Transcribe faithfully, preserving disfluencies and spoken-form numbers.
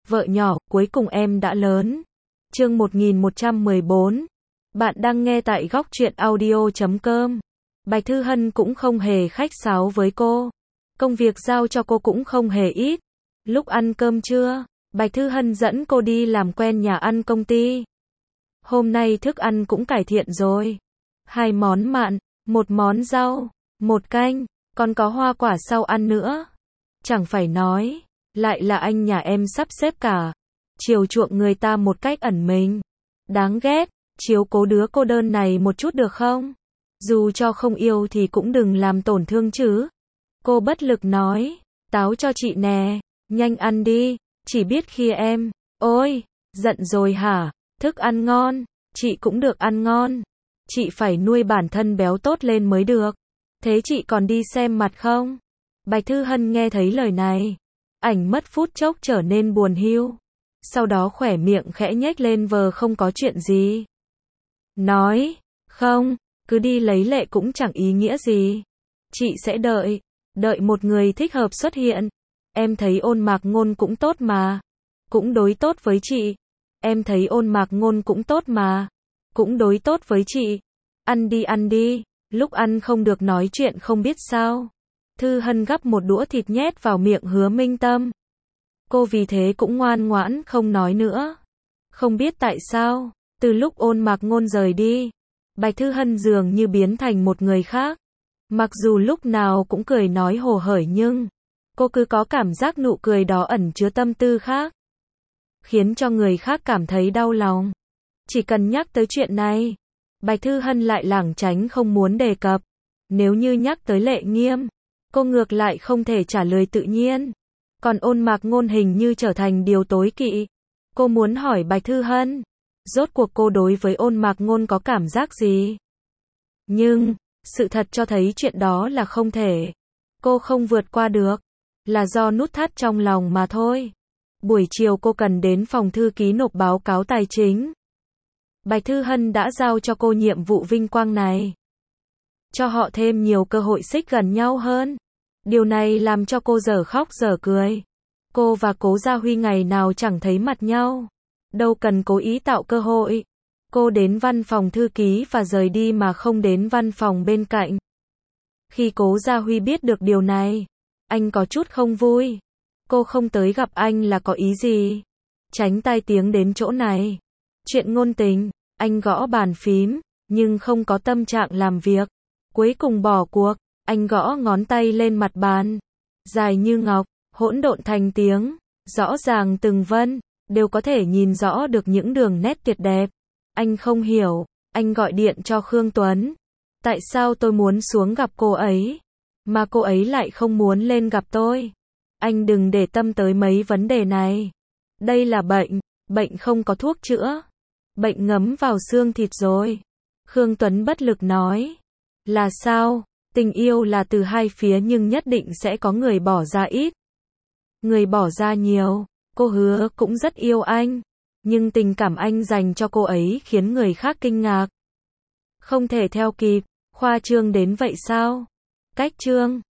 vợ nhỏ, cuối cùng em đã lớn. Chương một nghìn một trăm mười bốn. Bạn đang nghe tại góc truyện audio chấm com. Bạch Thư Hân cũng không hề khách sáo với cô. Công việc giao cho cô cũng không hề ít. Lúc ăn cơm trưa, Bạch Thư Hân dẫn cô đi làm quen nhà ăn công ty. Hôm nay thức ăn cũng cải thiện rồi. Hai món mặn, một món rau, một canh, còn có hoa quả sau ăn nữa. Chẳng phải nói, lại là anh nhà em sắp xếp cả. Chiều chuộng người ta một cách ẩn mình. Đáng ghét, chiếu cố đứa cô đơn này một chút được không? Dù cho không yêu thì cũng đừng làm tổn thương chứ. Cô bất lực nói, táo cho chị nè, nhanh ăn đi, chỉ biết khi em, ôi, giận rồi hả, thức ăn ngon, chị cũng được ăn ngon. Chị phải nuôi bản thân béo tốt lên mới được. Thế chị còn đi xem mặt không? Bạch Thư Hân nghe thấy lời này, ảnh mất phút chốc trở nên buồn hiu. Sau đó khỏe miệng khẽ nhếch lên vờ không có chuyện gì. Nói, không, cứ đi lấy lệ cũng chẳng ý nghĩa gì. Chị sẽ đợi, đợi một người thích hợp xuất hiện. Em thấy Ôn Mạc Ngôn cũng tốt mà, cũng đối tốt với chị. Em thấy Ôn Mạc Ngôn cũng tốt mà, cũng đối tốt với chị. Ăn đi ăn đi, lúc ăn không được nói chuyện không biết sao. Thư Hân gắp một đũa thịt nhét vào miệng Hứa Minh Tâm. Cô vì thế cũng ngoan ngoãn không nói nữa. Không biết tại sao, từ lúc Ôn Mạc Ngôn rời đi, Bạch Thư Hân dường như biến thành một người khác. Mặc dù lúc nào cũng cười nói hồ hởi nhưng cô cứ có cảm giác nụ cười đó ẩn chứa tâm tư khác, khiến cho người khác cảm thấy đau lòng. Chỉ cần nhắc tới chuyện này, Bạch Thư Hân lại lảng tránh không muốn đề cập. Nếu như nhắc tới Lệ Nghiêm, cô ngược lại không thể trả lời tự nhiên. Còn Ôn Mạc Ngôn hình như trở thành điều tối kỵ. Cô muốn hỏi Bạch Thư Hân, rốt cuộc cô đối với Ôn Mạc Ngôn có cảm giác gì? Nhưng, sự thật cho thấy chuyện đó là không thể. Cô không vượt qua được, là do nút thắt trong lòng mà thôi. Buổi chiều cô cần đến phòng thư ký nộp báo cáo tài chính. Bạch Thư Hân đã giao cho cô nhiệm vụ vinh quang này, cho họ thêm nhiều cơ hội xích gần nhau hơn. Điều này làm cho cô dở khóc dở cười. Cô và Cố Gia Huy ngày nào chẳng thấy mặt nhau, đâu cần cố ý tạo cơ hội. Cô đến văn phòng thư ký và rời đi mà không đến văn phòng bên cạnh. Khi Cố Gia Huy biết được điều này, anh có chút không vui. Cô không tới gặp anh là có ý gì? Tránh tai tiếng đến chỗ này. Chuyện ngôn tình, anh gõ bàn phím, nhưng không có tâm trạng làm việc. Cuối cùng bỏ cuộc, anh gõ ngón tay lên mặt bàn. Dài như ngọc, hỗn độn thành tiếng, rõ ràng từng vân, đều có thể nhìn rõ được những đường nét tuyệt đẹp. Anh không hiểu, anh gọi điện cho Khương Tuấn. Tại sao tôi muốn xuống gặp cô ấy, mà cô ấy lại không muốn lên gặp tôi? Anh đừng để tâm tới mấy vấn đề này. Đây là bệnh, bệnh không có thuốc chữa. Bệnh ngấm vào xương thịt rồi. Khương Tuấn bất lực nói. Là sao? Tình yêu là từ hai phía nhưng nhất định sẽ có người bỏ ra ít, người bỏ ra nhiều. Cô Hứa cũng rất yêu anh, nhưng tình cảm anh dành cho cô ấy khiến người khác kinh ngạc. Không thể theo kịp, khoa trương đến vậy sao? Cách trương,